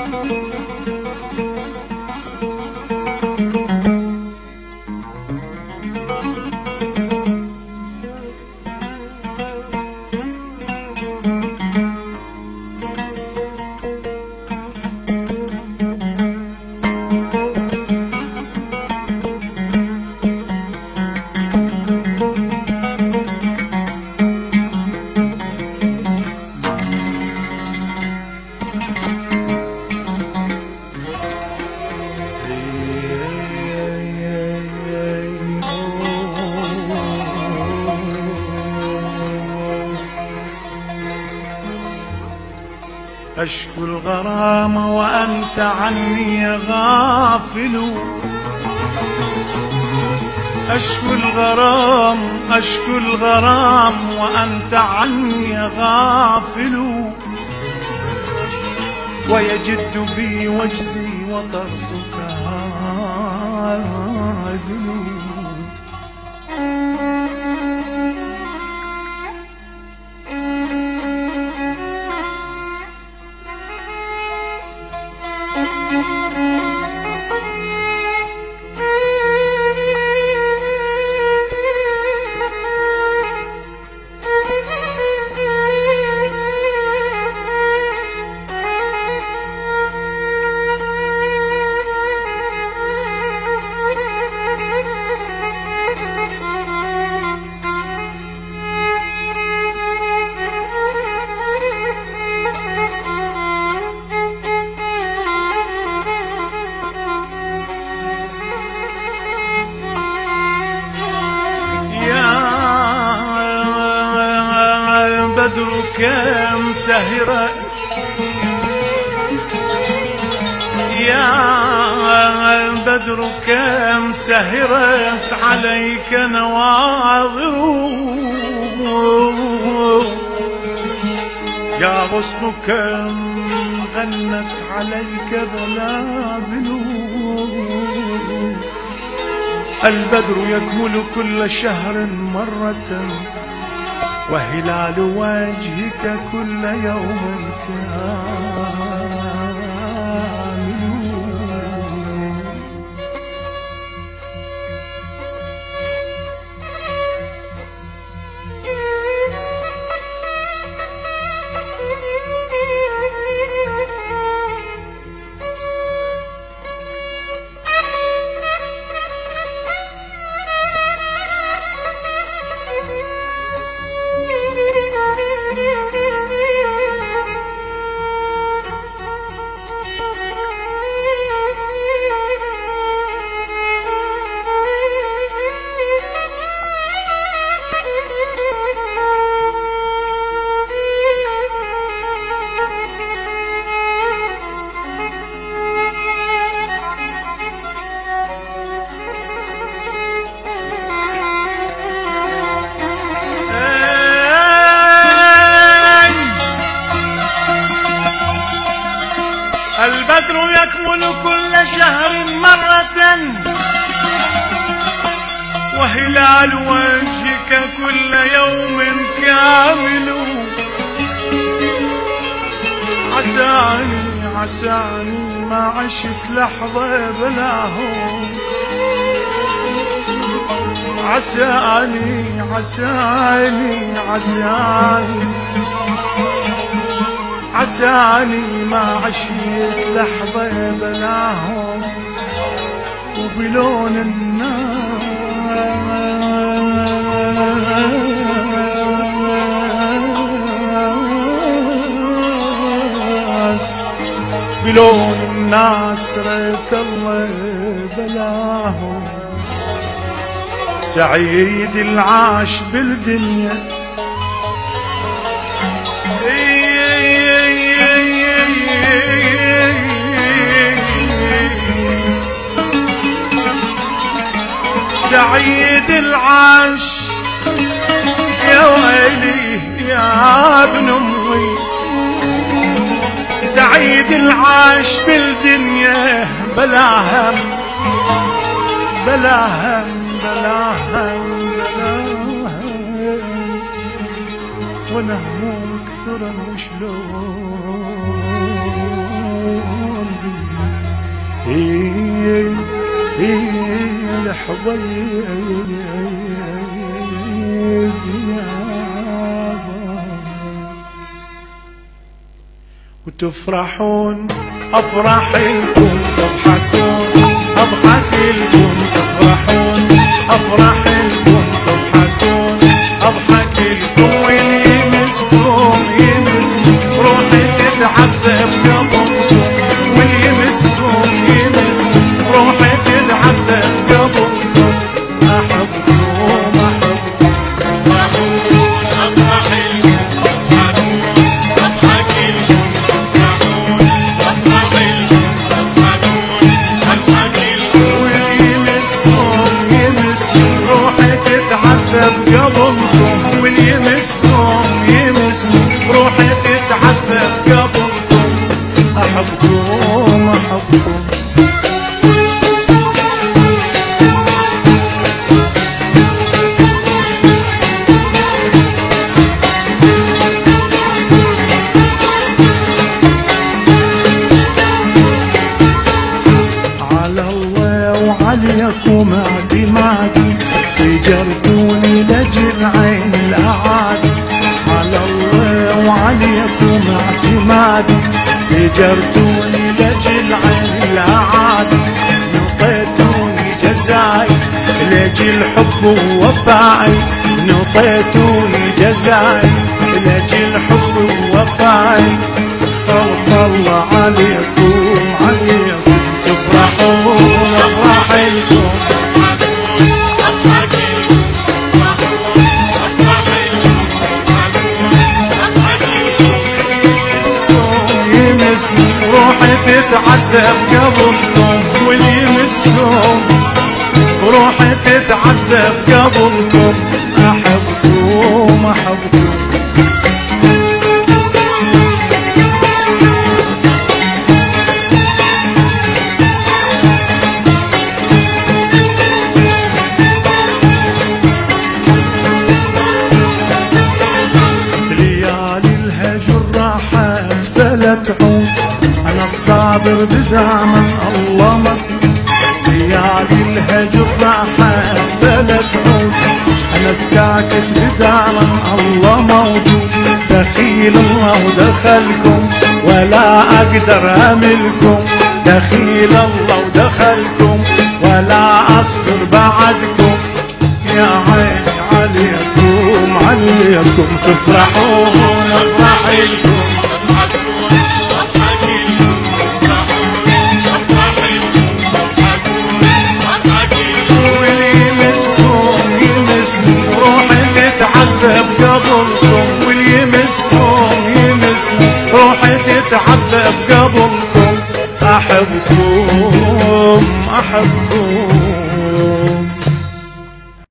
أشكو الغرام وأنت عني غافل، أشكو الغرام أشكو الغرام وأنت عني غافل، ويجد بي وجدي وطرفك عادل. بدر كم سهرت يا بدر كم سهرت عليك نواظر، يا غصن كم غنت عليك بلابل. البدر يكمل كل شهر مرة، وهلال وجهك كل يوم كامل. البدر يكمل كل شهر مرة، وهلال وجهك كل يوم كامل. عساني ما عشت لحظة بلاهم، عساني ما عشت لحظة بلاهم، وبلون الناس ريت الله بلاهم. سعيد العاش بالدنيا سعيد العاش يا ويلي يا ابن امي، سعيد العاش بالدنيا بلاهم ونهموم كثر وشلون حبيب وتفرحون أفرح لكم، تضحكون أضحك لكم، تفرحون أفرح لكم، تضحكون أضحك لكم، واللي يمسكم يمسكم روحي تتعذب قبلكم، واللي يمسكم يمسكم روحي تتعذب قبلكم. أحبكم أحبكم تفرحون أفرح لكم، تضحكون أضحك لكم، تفرحون أفرح لكم، تضحكون أضحك لكم، واللي يمسكم يمسكم روحي تتعذب قبلكم، واللي يمسكم يمسكم روحي تتعذب قبلكم. أحبكم أحبكم على الله وعليكم اعتمادي، هجرتوني لجل عين الأعادي. على الله وعليكم اعتمادي، هجرتوني لجل عين الأعادي. نطيتوني جزاي لجل حب ووفاي، نطيتوني جزاي لجل حب ووفاي. خلف الله عليكم عليكم تفرحون أفرح لكم، تضحكون أضحك لكم، تفرحون أفرح لكم، تضحكون أضحك لكم، يمسكم روحي تتعذب قبلكم، واللي يمسكم روحي تتعذب قبلكم. أحبكم أحبكم فلا تعود، أنا الصابر بدعم الله مكتوب. ليالي الهجر راحت فلا تعود، أنا الساكت بدعم الله موجود. دخيل الله ودخلكم ولا أقدر أملكم، دخيل الله ودخلكم ولا أصبر بعدكم. يا عيني عليكم عليكم تفرحون أفرح لكم، تضحكون أضحك لكم، تفرحون أفرح لكم، تضحكون أضحك لكم، واللي يمسكم يمسكم روحي تتعذب قبلكم، واللي يمسكم يمسكم روحي تتعذب قبلكم.